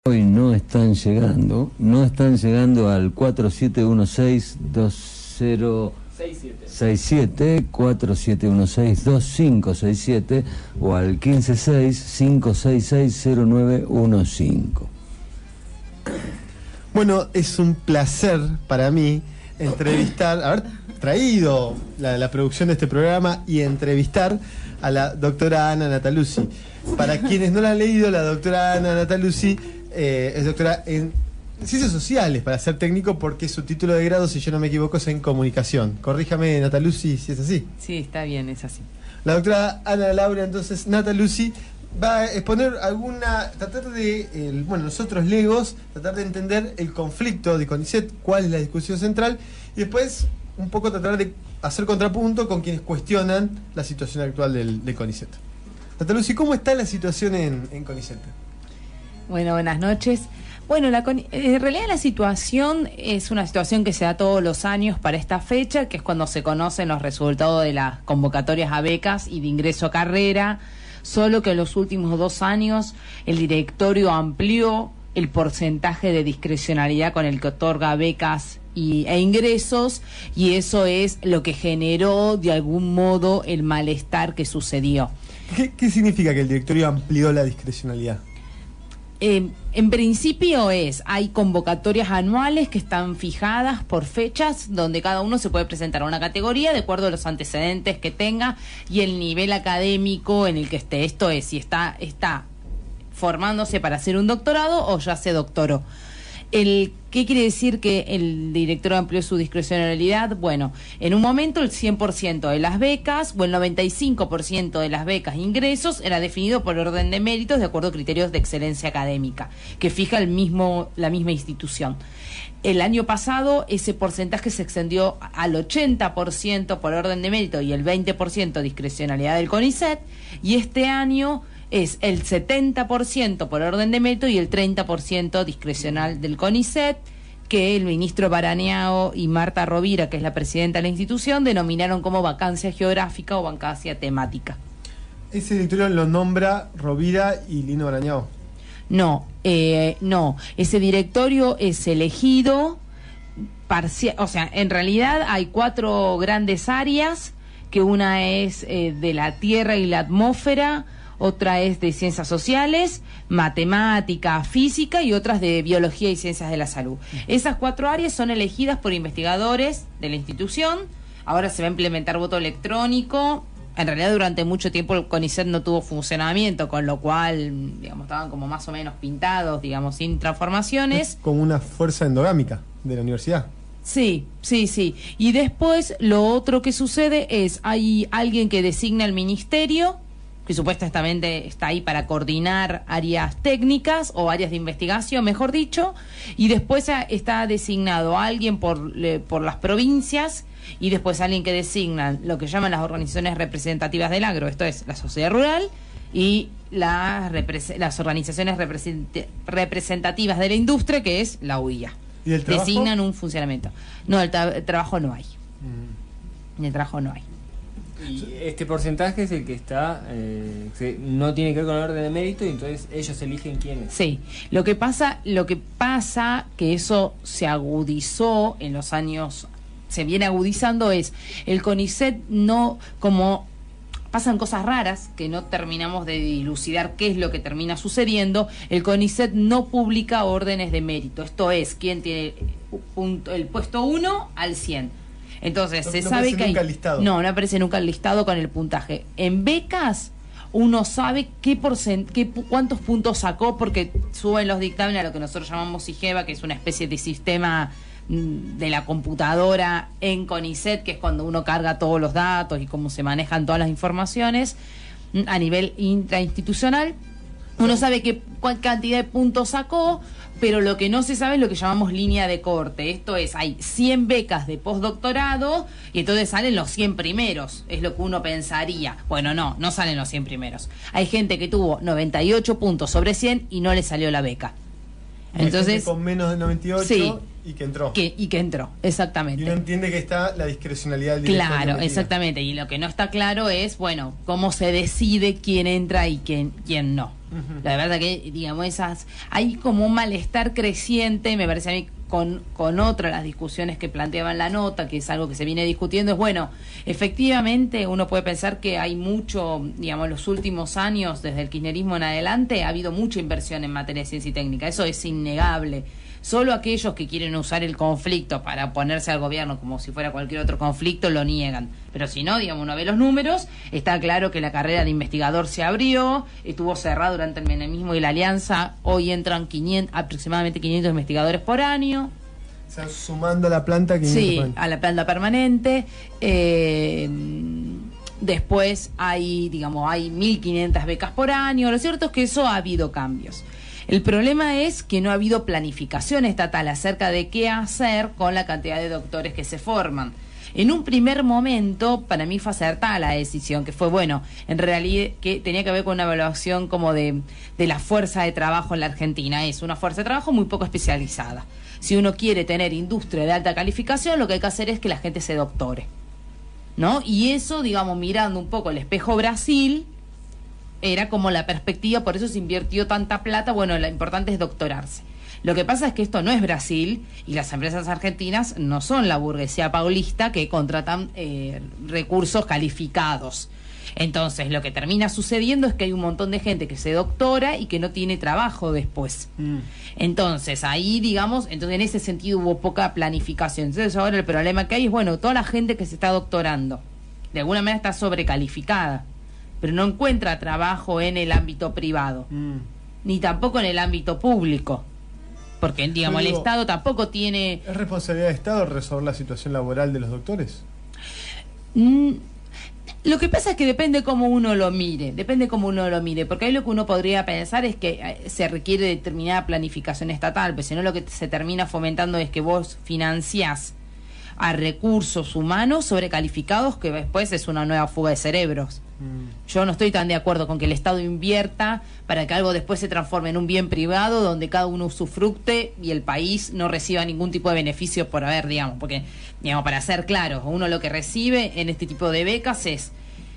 hoy no están llegando al 4716-2067, 4716-2567 o al 156-566-0915. Bueno, es un placer para mí haber traído la producción de este programa y entrevistar a la doctora Ana Natalizzi. Para quienes no la han leído, la doctora Ana Natalizzi es doctora en Ciencias Sociales, para ser técnico, porque su título de grado, si yo no me equivoco, es en Comunicación. Corríjame, Natalizzi, si es así. Sí, está bien, es así. La doctora Ana Laura, entonces, Natalizzi, va a exponer nosotros legos, tratar de entender el conflicto de CONICET, cuál es la discusión central, y después un poco tratar de hacer contrapunto con quienes cuestionan la situación actual del CONICET. Natalizzi, ¿cómo está la situación en CONICET? Bueno, buenas noches. Bueno, en realidad la situación es una situación que se da todos los años para esta fecha, que es cuando se conocen los resultados de las convocatorias a becas y de ingreso a carrera, solo que en los últimos 2 años el directorio amplió el porcentaje de discrecionalidad con el que otorga becas e ingresos, y eso es lo que generó de algún modo el malestar que sucedió. ¿Qué significa que el directorio amplió la discrecionalidad? En principio hay convocatorias anuales que están fijadas por fechas, donde cada uno se puede presentar a una categoría de acuerdo a los antecedentes que tenga y el nivel académico en el que esté. Esto es, si está formándose para hacer un doctorado o ya se doctoró. ¿Qué quiere decir que el director amplió su discrecionalidad? Bueno, en un momento el 100% de las becas o el 95% de las becas e ingresos era definido por orden de méritos de acuerdo a criterios de excelencia académica que fija la misma institución. El año pasado ese porcentaje se extendió al 80% por orden de mérito y el 20% discrecionalidad del CONICET, y este año es el 70% por orden de mérito y el 30% discrecional del CONICET, que el ministro Barañao y Marta Rovira, que es la presidenta de la institución, denominaron como vacancia geográfica o vacancia temática. ¿Ese directorio lo nombra Rovira y Lino Barañao? No, ese directorio es elegido parcial, o sea, en realidad hay 4 grandes áreas, que una es de la Tierra y la atmósfera, otra es de ciencias sociales, matemática, física y otras de biología y ciencias de la salud. Esas 4 áreas son elegidas por investigadores de la institución. Ahora se va a implementar voto electrónico. En realidad durante mucho tiempo el CONICET no tuvo funcionamiento, con lo cual, digamos, estaban como más o menos pintados, digamos, sin transformaciones. Es como una fuerza endogámica de la universidad. Sí. Y después lo otro que sucede es, hay alguien que designa el ministerio, que supuestamente está ahí para coordinar áreas técnicas o áreas de investigación, mejor dicho, y después está designado alguien por las provincias, y después alguien que designan lo que llaman las organizaciones representativas del agro, esto es la sociedad rural, y las organizaciones representativas de la industria, que es la UIA. ¿Y el trabajo? Designan un funcionamiento. No, el trabajo no hay. El trabajo no hay. Y este porcentaje es el que está, no tiene que ver con el orden de mérito, y entonces ellos eligen quiénes. Sí, lo que pasa que eso se agudizó en los años, se viene agudizando, es el CONICET no, como pasan cosas raras que no terminamos de dilucidar qué es lo que termina sucediendo, el CONICET no publica órdenes de mérito, esto es, quién tiene el puesto 1 al 100. Entonces se sabe que no aparece nunca el listado con el puntaje. En becas uno sabe cuántos puntos sacó, porque suben los dictámenes a lo que nosotros llamamos SIGEVA, que es una especie de sistema de la computadora en CONICET, que es cuando uno carga todos los datos y cómo se manejan todas las informaciones a nivel intrainstitucional. Uno sabe cuál cantidad de puntos sacó, pero lo que no se sabe es lo que llamamos línea de corte. Esto es, hay 100 becas de postdoctorado y entonces salen los 100 primeros. Es lo que uno pensaría. Bueno, no salen los 100 primeros. Hay gente que tuvo 98 puntos sobre 100 y no le salió la beca. Entonces, con menos de 98 sí, Y que entró. Y que entró, exactamente. Y uno entiende que está la discrecionalidad del directorio. Claro, metida. exactamente. Y lo que no está claro es, bueno, cómo se decide quién entra y quién no. Ujú. La verdad que, digamos, hay como un malestar creciente, me parece a mí, con otra de las discusiones que planteaba en la nota, que es algo que se viene discutiendo, es, bueno, efectivamente uno puede pensar que hay mucho, digamos, en los últimos años, desde el kirchnerismo en adelante, ha habido mucha inversión en materia de ciencia y técnica, eso es innegable. Solo aquellos que quieren usar el conflicto para oponerse al gobierno como si fuera cualquier otro conflicto lo niegan. Pero si no, digamos, uno ve los números, está claro que la carrera de investigador se abrió, estuvo cerrada durante el menemismo y la alianza, hoy entran aproximadamente 500 investigadores por año. O sea, sumando a la planta 500 Sí, por año. a la planta permanente. Después hay 1.500 becas por año. Lo cierto es que eso ha habido cambios. El problema es que no ha habido planificación estatal acerca de qué hacer con la cantidad de doctores que se forman. En un primer momento, para mí fue acertada la decisión, que fue, bueno, en realidad que tenía que ver con una evaluación como de la fuerza de trabajo en la Argentina. Es una fuerza de trabajo muy poco especializada. Si uno quiere tener industria de alta calificación, lo que hay que hacer es que la gente se doctore, ¿no? Y eso, digamos, mirando un poco el espejo Brasil, era como la perspectiva, por eso se invirtió tanta plata. Bueno, lo importante es doctorarse. Lo que pasa es que esto no es Brasil y las empresas argentinas no son la burguesía paulista que contratan recursos calificados. Entonces, lo que termina sucediendo es que hay un montón de gente que se doctora y que no tiene trabajo después. Entonces, ahí, digamos, entonces en ese sentido hubo poca planificación. Entonces, ahora el problema que hay es, bueno, toda la gente que se está doctorando, de alguna manera está sobrecalificada, pero no encuentra trabajo en el ámbito privado, ni tampoco en el ámbito público, porque, digamos, el Estado tampoco tiene... ¿Es responsabilidad del Estado resolver la situación laboral de los doctores? Lo que pasa es que depende cómo uno lo mire, porque ahí lo que uno podría pensar es que se requiere determinada planificación estatal, pero si no, lo que se termina fomentando es que vos financiás a recursos humanos sobrecalificados, que después es una nueva fuga de cerebros. Yo no estoy tan de acuerdo con que el Estado invierta para que algo después se transforme en un bien privado donde cada uno usufructe y el país no reciba ningún tipo de beneficio por haber, digamos, porque, digamos, para ser claros, uno lo que recibe en este tipo de becas es,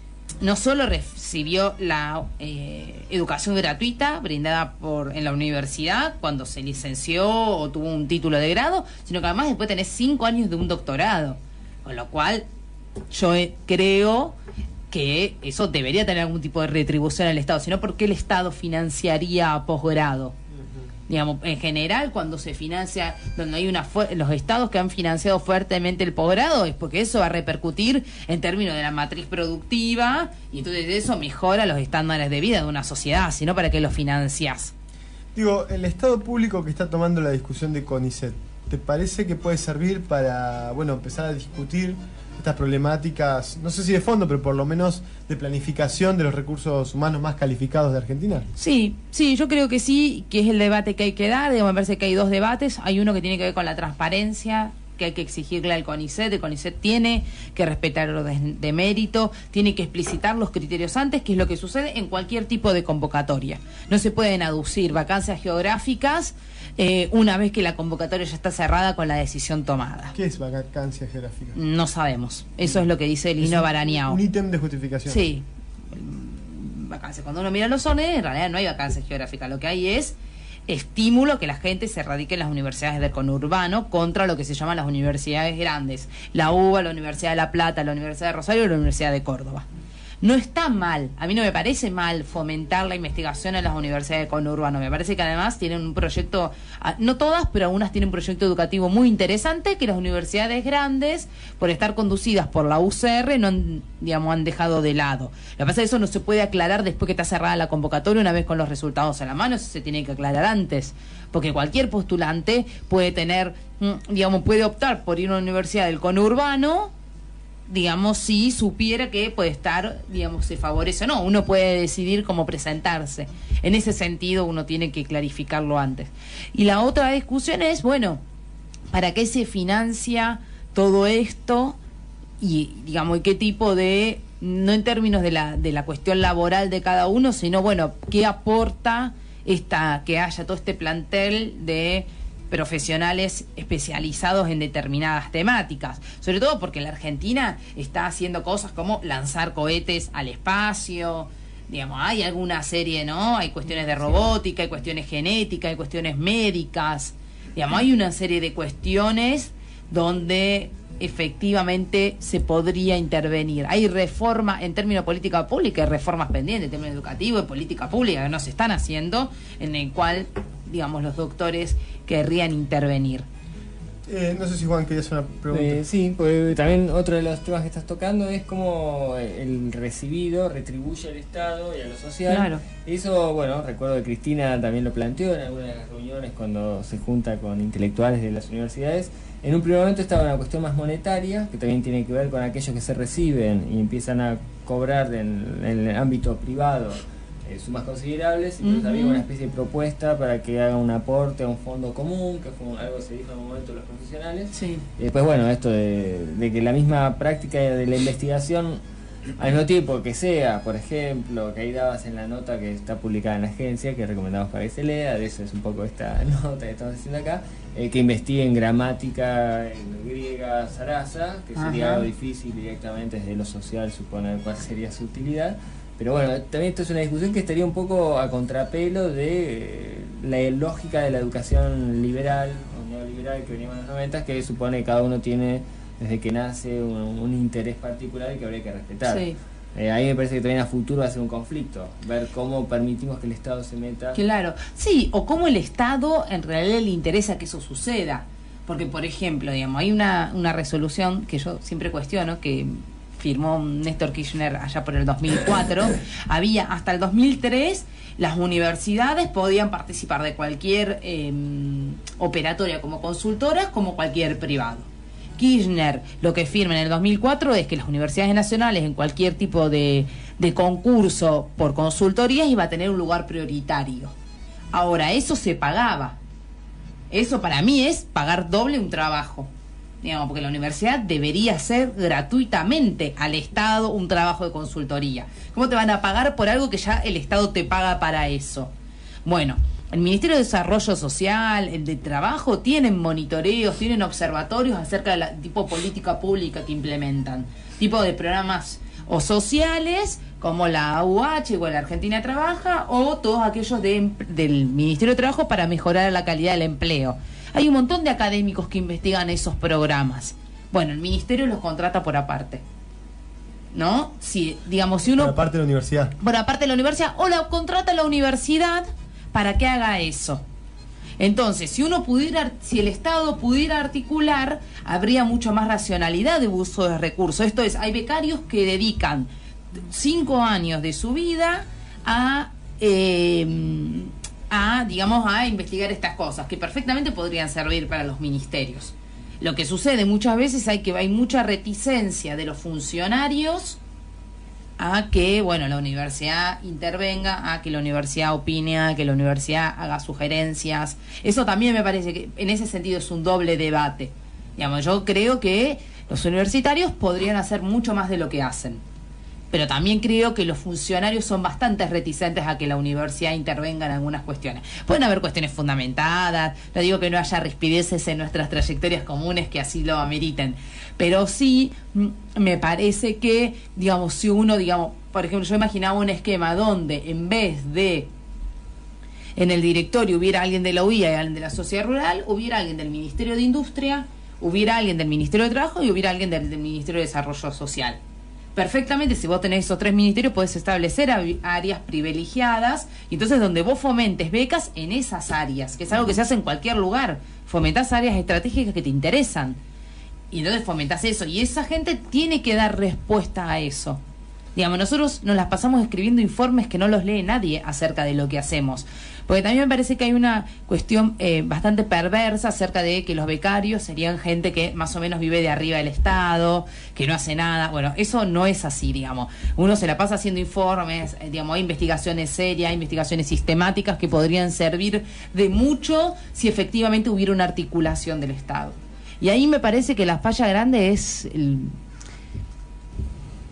no solo recibió la educación gratuita brindada en la universidad cuando se licenció o tuvo un título de grado, sino que además después tenés 5 años de un doctorado, con lo cual yo creo que eso debería tener algún tipo de retribución al Estado, sino porque el Estado financiaría a posgrado. Digamos, en general, cuando se financia, donde hay los estados que han financiado fuertemente el posgrado, es porque eso va a repercutir en términos de la matriz productiva, y entonces eso mejora los estándares de vida de una sociedad, sino para qué lo financias. Digo, el Estado público que está tomando la discusión de CONICET, ¿te parece que puede servir para, bueno, empezar a discutir estas problemáticas, no sé si de fondo, pero por lo menos de planificación de los recursos humanos más calificados de Argentina? Sí, yo creo que sí, que es el debate que hay que dar. Digamos, me parece que hay dos debates. Hay uno que tiene que ver con la transparencia, que hay que exigirle al CONICET. El CONICET tiene que respetar el orden de mérito, tiene que explicitar los criterios antes, que es lo que sucede en cualquier tipo de convocatoria. No se pueden aducir vacancias geográficas una vez que la convocatoria ya está cerrada con la decisión tomada. ¿Qué es vacancia geográfica? No sabemos. Eso es lo que dice Lino Barañao. Un ítem de justificación. Sí. Vacancia. Cuando uno mira los órdenes, en realidad no hay vacancia geográfica. Lo que hay es estímulo que la gente se radique en las universidades del conurbano contra lo que se llaman las universidades grandes. La UBA, la Universidad de La Plata, la Universidad de Rosario y la Universidad de Córdoba. No está mal, a mí no me parece mal fomentar la investigación en las universidades de conurbano. Me parece que además tienen un proyecto, no todas, pero algunas tienen un proyecto educativo muy interesante que las universidades grandes, por estar conducidas por la UCR, no han dejado de lado. Lo que pasa es que eso no se puede aclarar después que está cerrada la convocatoria, una vez con los resultados en la mano. Eso se tiene que aclarar antes, porque cualquier postulante puede tener, puede optar por ir a una universidad del conurbano, si supiera que puede estar, se favorece o no. Uno puede decidir cómo presentarse. En ese sentido, uno tiene que clarificarlo antes. Y la otra discusión es, ¿para qué se financia todo esto? Y, y qué tipo de, no en términos de la cuestión laboral de cada uno, sino, ¿qué aporta que haya todo este plantel de profesionales especializados en determinadas temáticas, sobre todo porque la Argentina está haciendo cosas como lanzar cohetes al espacio, digamos, hay alguna serie, ¿no? Hay cuestiones de robótica, hay cuestiones genéticas, hay cuestiones médicas, digamos, hay una serie de cuestiones donde efectivamente se podría intervenir. Hay reforma en términos de política pública, hay reformas pendientes en términos educativos y política pública que no se están haciendo, en el cual, digamos, los doctores querrían intervenir. No sé si Juan quería hacer una pregunta. Sí, pues también otro de los temas que estás tocando es cómo el recibido retribuye al Estado y a lo social. Claro. Eso, bueno, recuerdo que Cristina también lo planteó en algunas de las reuniones cuando se junta con intelectuales de las universidades. En un primer momento estaba una cuestión más monetaria, que también tiene que ver con aquellos que se reciben y empiezan a cobrar en el ámbito privado sumas considerables, entonces había una especie de propuesta para que haga un aporte a un fondo común, que fue algo que se dijo en un momento los profesionales. Sí. Y después, bueno, esto de que la misma práctica de la investigación, al mismo tiempo que sea, por ejemplo, que ahí dabas en la nota que está publicada en la agencia, que recomendamos para que se lea, de eso es un poco esta nota que estamos haciendo acá, que investigue en gramática en griega Sarasa, que sería algo difícil directamente desde lo social suponer cuál sería su utilidad. Pero bueno, también esto es una discusión que estaría un poco a contrapelo de la lógica de la educación liberal o neoliberal que venimos en los 90, que supone que cada uno tiene desde que nace un interés particular que habría que respetar. Sí. Ahí me parece que también a futuro va a ser un conflicto, ver cómo permitimos que el Estado se meta. Claro, sí, o cómo el Estado en realidad le interesa que eso suceda. Porque, por ejemplo, digamos, hay una resolución que yo siempre cuestiono, que firmó Néstor Kirchner allá por el 2004, había hasta el 2003 las universidades podían participar de cualquier operatoria como consultoras como cualquier privado. Kirchner lo que firma en el 2004 es que las universidades nacionales en cualquier tipo de concurso por consultorías iba a tener un lugar prioritario. Ahora, eso se pagaba. Eso para mí es pagar doble un trabajo. Digamos, porque la universidad debería hacer gratuitamente al Estado un trabajo de consultoría. ¿Cómo te van a pagar por algo que ya el Estado te paga para eso? Bueno, el Ministerio de Desarrollo Social, el de Trabajo, tienen monitoreos, tienen observatorios acerca de la tipo política pública que implementan. Tipo de programas o sociales, como la AUH o la Argentina Trabaja, o todos aquellos del Ministerio de Trabajo para mejorar la calidad del empleo. Hay un montón de académicos que investigan esos programas. Bueno, el ministerio los contrata por aparte, ¿no? Si, digamos, si uno... Por aparte de la universidad. Por aparte de la universidad, o la contrata la universidad para que haga eso. Entonces, si el Estado pudiera articular, habría mucho más racionalidad de uso de recursos. Esto es, hay becarios que dedican 5 años de su vida a investigar estas cosas, que perfectamente podrían servir para los ministerios. Lo que sucede muchas veces hay mucha reticencia de los funcionarios a que, bueno, la universidad intervenga, a que la universidad opine, a que la universidad haga sugerencias. Eso también me parece que en ese sentido es un doble debate. Digamos, yo creo que los universitarios podrían hacer mucho más de lo que hacen. Pero también creo que los funcionarios son bastante reticentes a que la universidad intervenga en algunas cuestiones. Pueden haber cuestiones fundamentadas, no digo que no haya rispideces en nuestras trayectorias comunes que así lo ameriten, pero sí me parece que, digamos, si uno, por ejemplo, yo imaginaba un esquema donde en vez de en el directorio hubiera alguien de la UIA y alguien de la sociedad rural, hubiera alguien del Ministerio de Industria, hubiera alguien del Ministerio de Trabajo y hubiera alguien del Ministerio de Desarrollo Social. Perfectamente, si vos tenés esos 3 ministerios, podés establecer áreas privilegiadas, y entonces donde vos fomentes becas en esas áreas, que es algo que se hace en cualquier lugar, fomentás áreas estratégicas que te interesan, y entonces fomentás eso, y esa gente tiene que dar respuesta a eso. Digamos, nosotros nos las pasamos escribiendo informes que no los lee nadie acerca de lo que hacemos. Porque también me parece que hay una cuestión bastante perversa acerca de que los becarios serían gente que más o menos vive de arriba del Estado, que no hace nada. Bueno, eso no es así, digamos. Uno se la pasa haciendo informes, digamos, hay investigaciones serias, hay investigaciones sistemáticas que podrían servir de mucho si efectivamente hubiera una articulación del Estado. Y ahí me parece que la falla grande es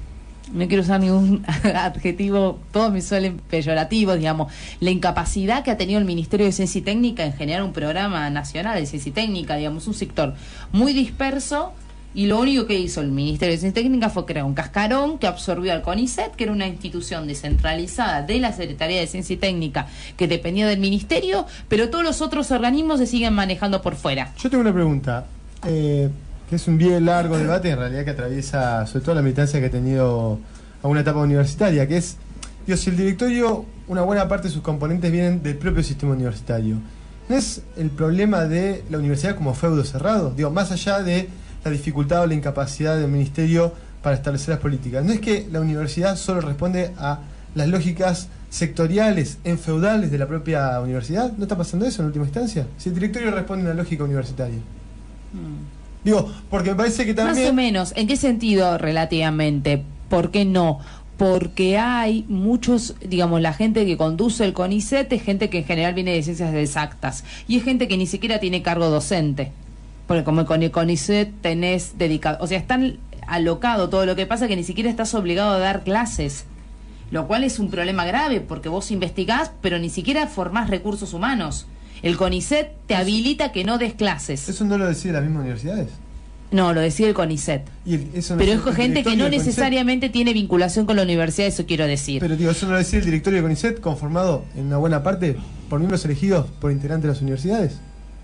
no quiero usar ningún adjetivo, todos me suelen peyorativos, digamos, la incapacidad que ha tenido el Ministerio de Ciencia y Técnica en generar un programa nacional de ciencia y técnica, digamos, un sector muy disperso, y lo único que hizo el Ministerio de Ciencia y Técnica fue crear un cascarón que absorbió al CONICET, que era una institución descentralizada de la Secretaría de Ciencia y Técnica que dependía del Ministerio, pero todos los otros organismos se siguen manejando por fuera. Yo tengo una pregunta, que es un bien largo debate, en realidad que atraviesa sobre todo la militancia que ha tenido a una etapa universitaria, que es, digo, si el directorio, una buena parte de sus componentes vienen del propio sistema universitario, ¿no es el problema de la universidad como feudo cerrado? Digo, más allá de la dificultad o la incapacidad del ministerio para establecer las políticas, ¿no es que la universidad solo responde a las lógicas sectoriales, enfeudales de la propia universidad? ¿No está pasando eso en última instancia? Si el directorio responde a una lógica universitaria. Digo, porque me parece que también... Más o menos, ¿en qué sentido relativamente? ¿Por qué no? Porque hay muchos, digamos, la gente que conduce el CONICET es gente que en general viene de ciencias exactas, y es gente que ni siquiera tiene cargo docente. Porque como con el CONICET tenés dedicado, o sea, están alocado todo lo que pasa que ni siquiera estás obligado a dar clases, lo cual es un problema grave porque vos investigás pero ni siquiera formás recursos humanos. El CONICET te habilita que no des clases. ¿Eso no lo decide las mismas universidades? No, lo decide el CONICET. Eso no pero es es gente que no del necesariamente tiene vinculación con la universidad, eso quiero decir. Pero digo, eso no lo decide el directorio del CONICET, conformado en una buena parte por miembros elegidos por integrantes de las universidades.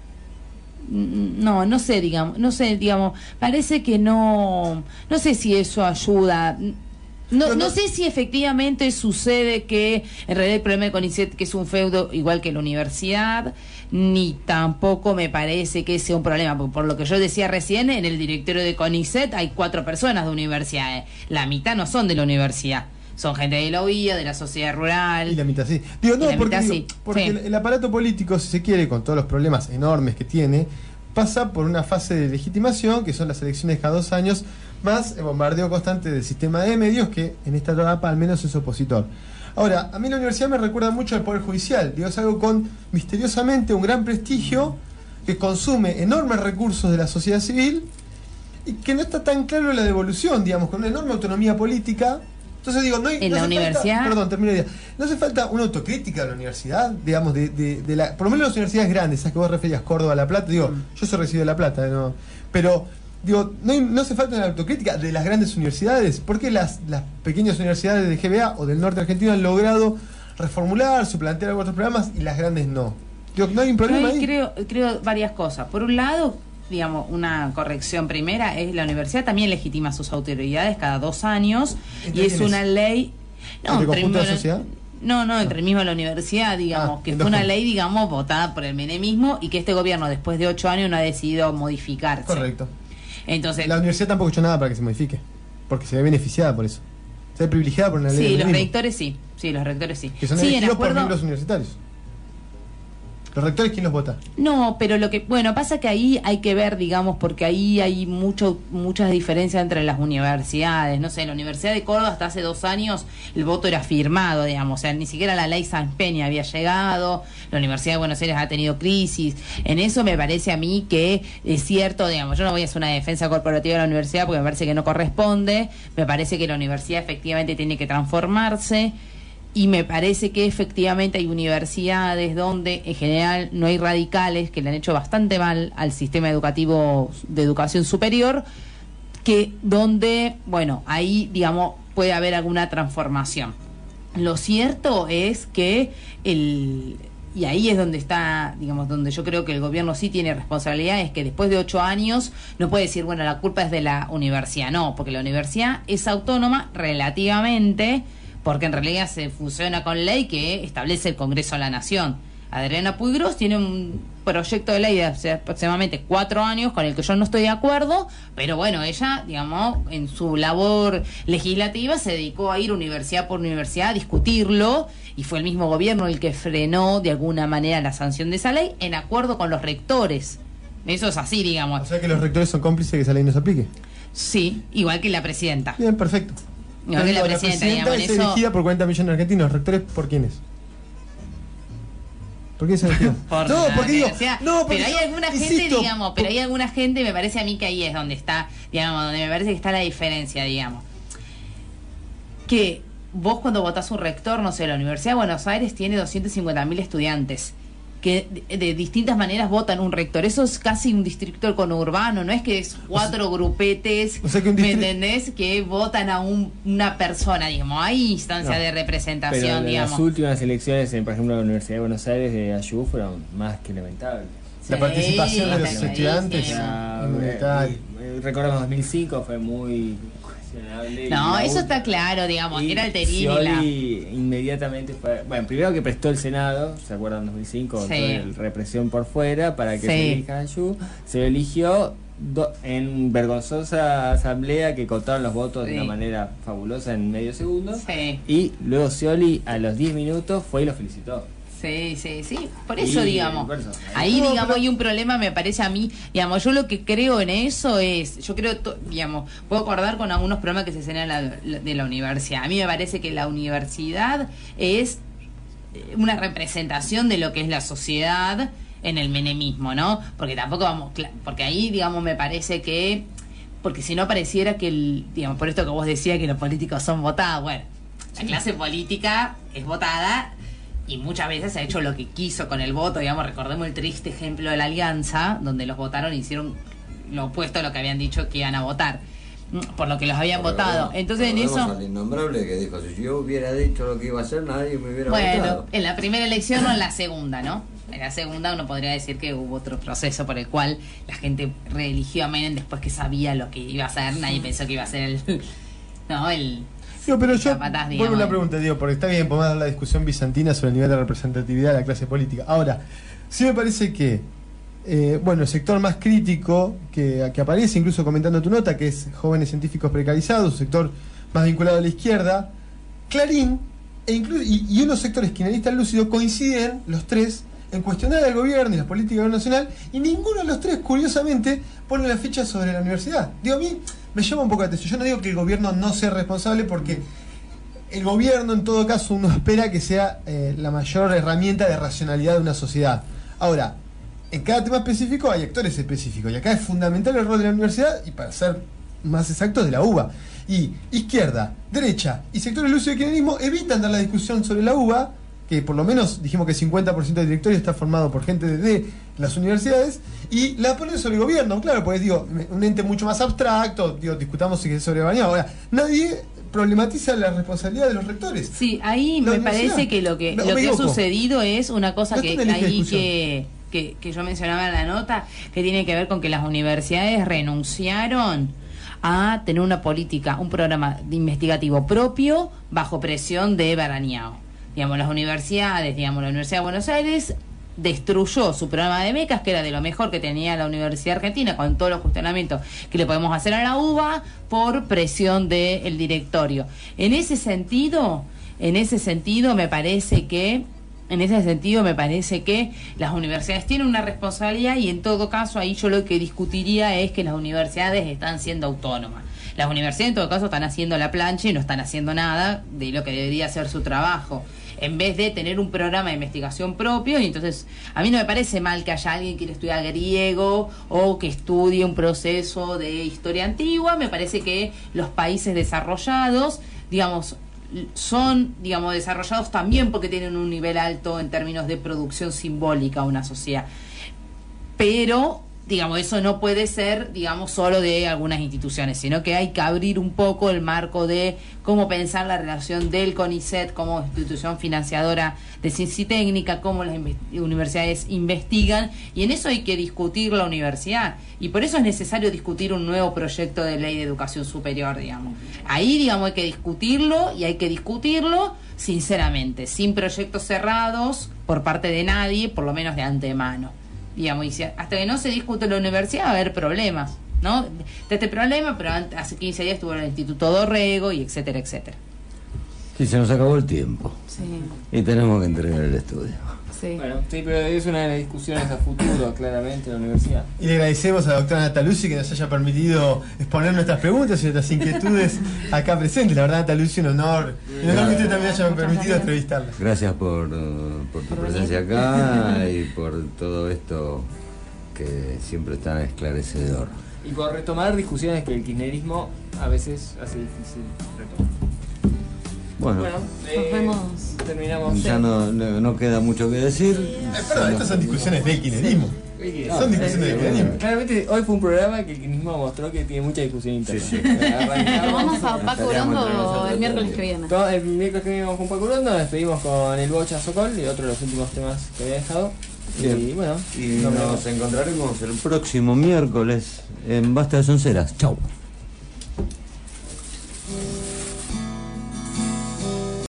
No sé, digamos, parece que no sé si eso ayuda. No sé si efectivamente sucede que en realidad el problema de CONICET que es un feudo igual que la universidad, ni tampoco me parece que sea un problema, porque por lo que yo decía recién, en el directorio de CONICET hay 4 personas de universidades, la mitad no son de la universidad. Son gente de la UIA, de la sociedad rural. Y la mitad sí. Digo, no, porque sí. el aparato político, si se quiere, con todos los problemas enormes que tiene, pasa por una fase de legitimación, que son las elecciones cada 2 años, más el bombardeo constante del sistema de medios, que en esta etapa al menos es opositor. Ahora, a mí la universidad me recuerda mucho al Poder Judicial. Digo, es algo con, misteriosamente, un gran prestigio, que consume enormes recursos de la sociedad civil, y que no está tan claro la devolución, digamos, con una enorme autonomía política. Entonces digo, no hay, en no la universidad. Perdón, termino la idea. No hace falta una autocrítica de la universidad, digamos, de la, por lo menos las universidades grandes, esas que vos referías, Córdoba, La Plata. Digo, yo soy recibido de La Plata, ¿no? Pero digo, no hace falta una autocrítica de las grandes universidades. ¿Por qué las pequeñas universidades de GBA o del norte argentino han logrado reformular, suplantear otros programas y las grandes no? Digo, no hay un problema ahí. Creo varias cosas. Por un lado, digamos, una corrección primera es la universidad también legitima sus autoridades cada 2 años y es una ley. No, ¿entre conjunto de la sociedad? No, entre mismo la universidad, digamos, que fue una ley, digamos, votada por el menemismo y que este gobierno después de 8 años no ha decidido modificarse. Correcto. Entonces, la universidad tampoco ha hecho nada para que se modifique, porque se ve beneficiada por eso. Se ve privilegiada por una ley. Sí, los rectores sí. Que son elegidos por miembros universitarios. ¿Los rectores quién los vota? No, pero pasa que ahí hay que ver, digamos, porque ahí hay muchas diferencias entre las universidades. No sé, la Universidad de Córdoba hasta hace 2 años el voto era firmado, digamos, o sea, ni siquiera la ley San Peña había llegado, la Universidad de Buenos Aires ha tenido crisis. En eso me parece a mí que es cierto, digamos, yo no voy a hacer una defensa corporativa de la universidad porque me parece que no corresponde, me parece que la universidad efectivamente tiene que transformarse. Y me parece que efectivamente hay universidades donde en general no hay radicales que le han hecho bastante mal al sistema educativo de educación superior, que donde, ahí, digamos, puede haber alguna transformación. Lo cierto es que y ahí es donde está, digamos, donde yo creo que el gobierno sí tiene responsabilidad, es que después de 8 años no puede decir, la culpa es de la universidad. No, porque la universidad es autónoma relativamente, porque en realidad se funciona con ley que establece el Congreso de la Nación. Adriana Puigros tiene un proyecto de ley de hace aproximadamente 4 años con el que yo no estoy de acuerdo, pero ella, digamos, en su labor legislativa se dedicó a ir universidad por universidad a discutirlo, y fue el mismo gobierno el que frenó de alguna manera la sanción de esa ley en acuerdo con los rectores. Eso es así, digamos. O sea que los rectores son cómplices de que esa ley no se aplique. Sí, igual que la presidenta. Bien, perfecto. No, que la presidenta, digamos, es elegida por 40 millones de argentinos. ¿Rectores por quiénes? ¿Por qué es elegido? Pero hay alguna gente, digamos, hay alguna gente, me parece a mí que ahí es donde está, digamos, donde me parece que está la diferencia, digamos. que vos cuando votás un rector, no sé, la Universidad de Buenos Aires tiene 250.000 estudiantes que de distintas maneras votan un rector. Eso es casi un distrito conurbano, no es que es 4 grupetes, o sea que ¿me entendés? Que votan a una persona, digamos. Hay instancia de representación, pero digamos. Las últimas elecciones, por ejemplo, la Universidad de Buenos Aires de Ayú fueron más que lamentables. La participación de los estudiantes. Recordemos 2005 fue muy cuestionable. No, eso está claro, digamos, era el Scioli inmediatamente fue, bueno, primero que prestó el Senado, ¿se acuerdan? 2005, con toda la represión por fuera para que se elija Ayú. Se eligió en vergonzosa asamblea que contaron los votos de una manera fabulosa en medio segundo. Y luego Scioli a los 10 minutos fue y lo felicitó. Sí, por eso, digamos, ahí, digamos, hay un problema, me parece a mí, digamos, yo lo que creo en eso es, yo creo, digamos, puedo acordar con algunos programas que se hacen de la universidad. A mí me parece que la universidad es una representación de lo que es la sociedad en el menemismo, ¿no? Porque tampoco vamos, porque ahí, digamos, me parece que, porque si no pareciera que, digamos, por esto que vos decías que los políticos son votados, bueno, la clase política es votada y muchas veces ha hecho lo que quiso con el voto, digamos, recordemos el triste ejemplo de la Alianza, donde los votaron y hicieron lo opuesto a lo que habían dicho que iban a votar, por lo que los habían votado. Entonces en eso... al innombrable que dijo, si yo hubiera dicho lo que iba a hacer, nadie me hubiera votado. Bueno, en la primera elección o en la segunda, ¿no? En la segunda uno podría decir que hubo otro proceso por el cual la gente reeligió a Menem después que sabía lo que iba a hacer, nadie pensó que iba a ser el... No, el... No, pero yo vuelvo a la pregunta, digo, porque está bien, podemos dar la discusión bizantina sobre el nivel de representatividad de la clase política. Ahora, sí me parece que, bueno, el sector más crítico que aparece, incluso comentando tu nota, que es jóvenes científicos precarizados, un sector más vinculado a la izquierda, Clarín, y unos sectores kirchneristas lúcidos coinciden, los tres, en cuestionar al gobierno y las políticas del gobierno nacional, y ninguno de los tres, curiosamente, pone la ficha sobre la universidad. Digo, a mí me llama un poco la atención. Yo no digo que el gobierno no sea responsable, porque el gobierno, en todo caso, uno espera que sea la mayor herramienta de racionalidad de una sociedad. Ahora, en cada tema específico hay actores específicos, y acá es fundamental el rol de la universidad, y para ser más exactos, de la UBA. Y izquierda, derecha y sectores lúcidos del kirchnerismo evitan dar la discusión sobre la UBA, que por lo menos dijimos que 50% del directorio está formado por gente de las universidades, y la ponen sobre el gobierno, claro, porque digo, un ente mucho más abstracto, digo, discutamos si es sobrebañado. Ahora, nadie problematiza la responsabilidad de los rectores. Sí, ahí me parece que lo que ha sucedido es una cosa que yo mencionaba en la nota, que tiene que ver con que las universidades renunciaron a tener una política, un programa investigativo propio bajo presión de Barañao. Digamos, las universidades, digamos, la Universidad de Buenos Aires destruyó su programa de becas, que era de lo mejor que tenía la Universidad Argentina, con todos los cuestionamientos que le podemos hacer a la UBA, por presión del directorio. En ese sentido me parece que las universidades tienen una responsabilidad, y en todo caso ahí yo lo que discutiría es que las universidades están siendo autónomas. Las universidades en todo caso están haciendo la plancha y no están haciendo nada de lo que debería ser su trabajo, en vez de tener un programa de investigación propio. Y entonces a mí no me parece mal que haya alguien que quiera estudiar griego o que estudie un proceso de historia antigua. Me parece que los países desarrollados, digamos, son, digamos, desarrollados también porque tienen un nivel alto en términos de producción simbólica a una sociedad. Pero, digamos, eso no puede ser, digamos, solo de algunas instituciones, sino que hay que abrir un poco el marco de cómo pensar la relación del CONICET como institución financiadora de ciencia y técnica, cómo las universidades investigan, y en eso hay que discutir la universidad, y por eso es necesario discutir un nuevo proyecto de ley de educación superior, digamos. Ahí, digamos, hay que discutirlo, y hay que discutirlo sinceramente, sin proyectos cerrados por parte de nadie, por lo menos de antemano. Digamos, y hasta que no se discute en la universidad va a haber problemas, ¿no? De este problema, pero hace 15 días estuvo en el Instituto Dorrego, y etcétera, etcétera. Sí, se nos acabó el tiempo. Sí. Y tenemos que entregar el estudio. Sí. Bueno, sí, pero es una de las discusiones a futuro, claramente, en la universidad. Y le agradecemos a la doctora Nataluzzi que nos haya permitido exponer nuestras preguntas y nuestras inquietudes acá presentes. La verdad, Nataluzzi, un honor. Y un honor que usted también haya permitido entrevistarla. Gracias por tu presencia acá y por todo esto que siempre es tan esclarecedor. Y por retomar discusiones que el kirchnerismo a veces hace difícil retomar. Bueno, Nos vemos. Terminamos. ya no queda mucho que decir. Perdón, estas son discusiones del kirchnerismo. Son discusiones del kirchnerismo. Claramente hoy fue un programa que el kirchnerismo mostró que tiene mucha discusión interna. Sí. Nos vamos a Paco Estaríamos entre Urondo nosotros el miércoles que viene. El miércoles que viene vamos con Paco Urondo, nos despedimos con el Bocha Sokol y otro de los últimos temas que había dejado. Bien. Y bueno, Y nos encontraremos el próximo miércoles en Basta de Sonceras. Chau.